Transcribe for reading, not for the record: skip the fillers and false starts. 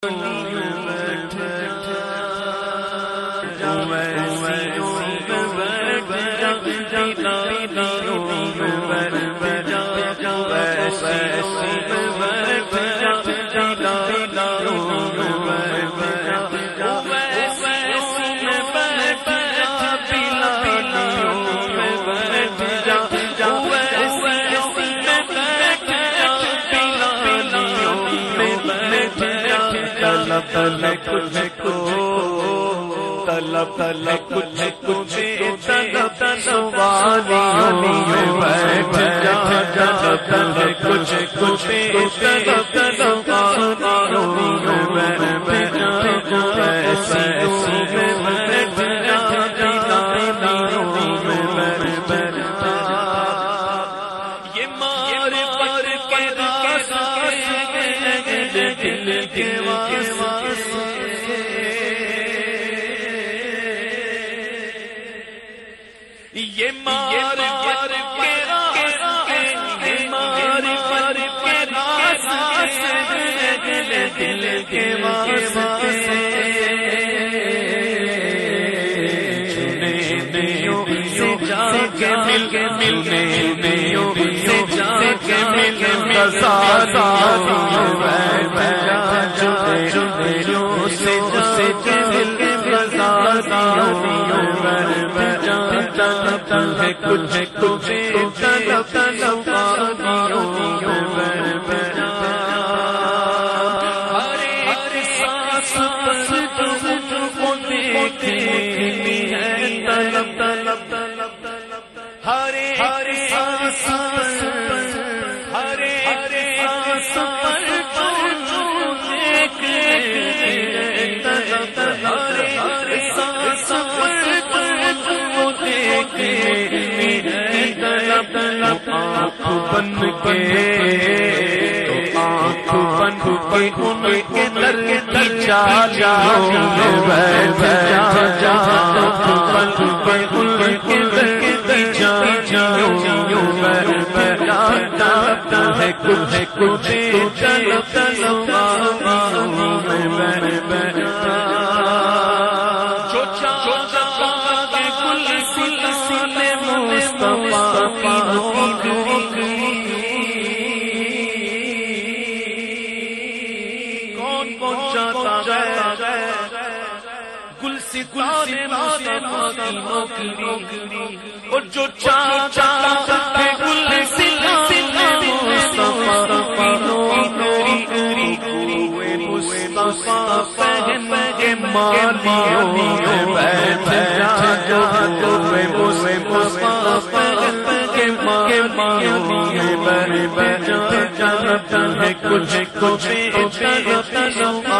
طلب کچھ طلب سوالیوں میں بیٹھ جا طلب کچھ طلب سوالیوں میں بیٹھ جا ایسی میں بیٹھ جا یہ مار پر کے راستے دل کے یہ مار پر کے راستے دل کے واسطے چنے دیوں سے جا کے مل ملنے دیوں سے جا کے مل سادیوں میں چنے دیوں سے جا کے مل سادیوں میں کچھ طلب سوالیوں میں ہر ایک سانس تجھ کو دیکھنی ہے طلب ہر ایک سانس ہر ایک سانس تجھ دیکھنی ہے طلب ہر ایک سانس آنکھ بن کے ان کے در کی چالیوں میں بیٹھ جا آنکھ بن کے ان کے در کی چالیوں میں بیٹھ جا ہے کچھ طلب سوالیوں میں بیٹھ جا جو چاہتا کہ کل سلسلے مصطفیٰ کی کون پہنچاتا ہے گل ستارے مصطفیٰ کی نوکری اور جو چاہتا ہے گل ستارے مصطفیٰ کی نوکری مصطفیٰ پہن کے مالیوں میں بیٹھ جا مصطفیٰ پہن کے مالیوں میں بیٹھ جا کچھ طلب